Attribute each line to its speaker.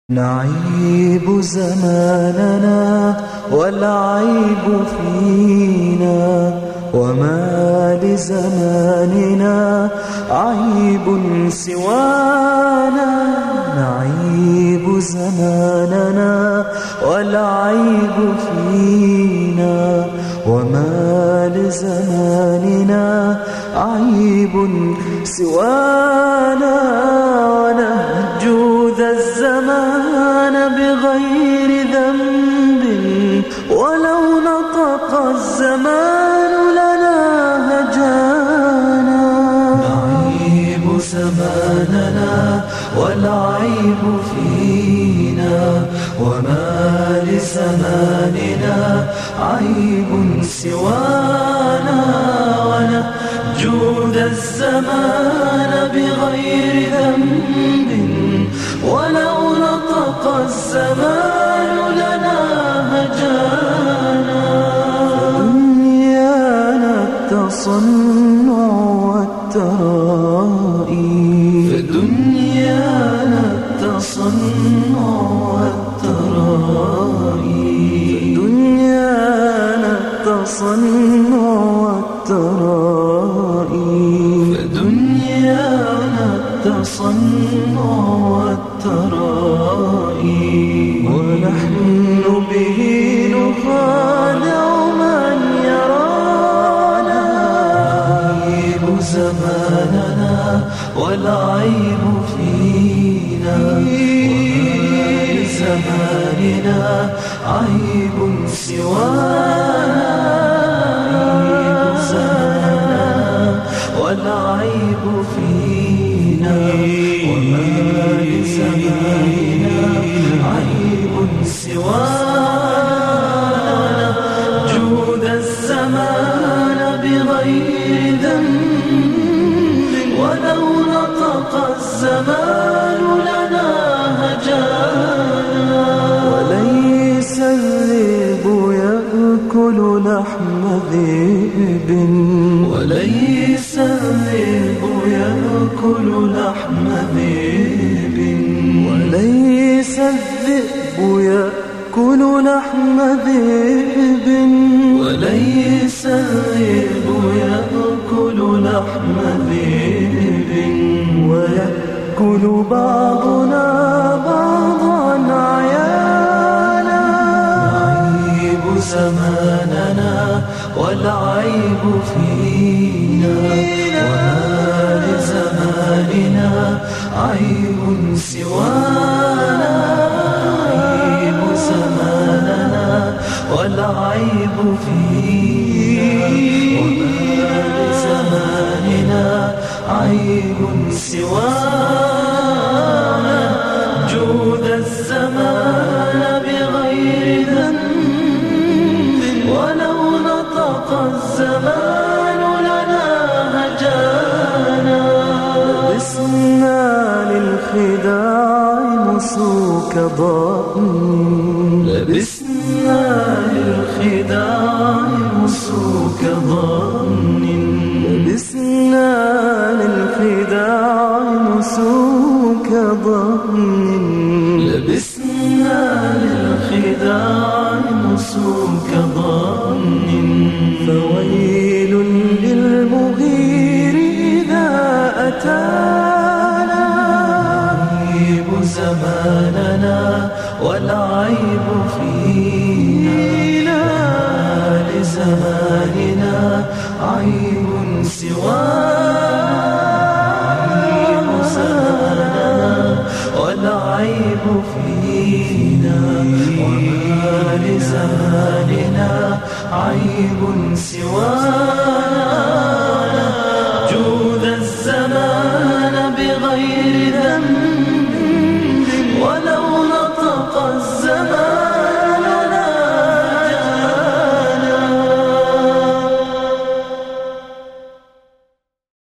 Speaker 1: نعيب زماننا والعيب فينا، وما لزماننا عيب سوانا. نعيب زماننا والعيب فينا، وما لزماننا عيب سوانا. ونهجو ذا الزمان بغير ذنب، ولو نطق الزمان لنا هجانا. نعيب زماننا والعيب فينا، وما لزماننا عيب سوانا. ونهجو ذا الزمان بغير ذنب، ولو نطق الزمان لنا هجانا. فدنيانا التصنع والترائي، فدنيانا التصنع والترائي، فدنيانا التصنع والترائي، فدنيانا التصنع والترائي. ونحن به نخادع من يرانا. نعيب زماننا والعيب فينا، وما لزماننا عيب سوانا. نعيب زماننا والعيب فينا، وما لزماننا عيب سوانا. نهجو ذا الزمان بغير ذنب، ولو نطق الزمان لنا هجانا. وليس الذئب يأكل لحم ذئب، وليس الذئب يأكل لحم ذئب، وليس الذئب يأكل لحم ذئب، وليس الذئب يأكل لحم ذئب. ويأكل بعضنا بعضا عيانا. نعيب زماننا والعيب فينا، وما لزماننا عيب سوانا. نعيب زماننا والعيب فينا، وما لزماننا عيب سوانا. جود الزمان بغير ذنب، ولو نطق الزمان لنا هجانا. لبسنا للخداع مسوك ضأن، لبسنا للخداع مسوك ضأن، لبسنا للخداع مسوك ضأن، لبسنا للخداع مسوك ضأن. فويل للمغير إذا أتانا. نعيب زماننا والعيب فينا، وما لزماننا عيب سوانا. نعيب زماننا والعيب فينا، وما لزماننا عيب سوانا.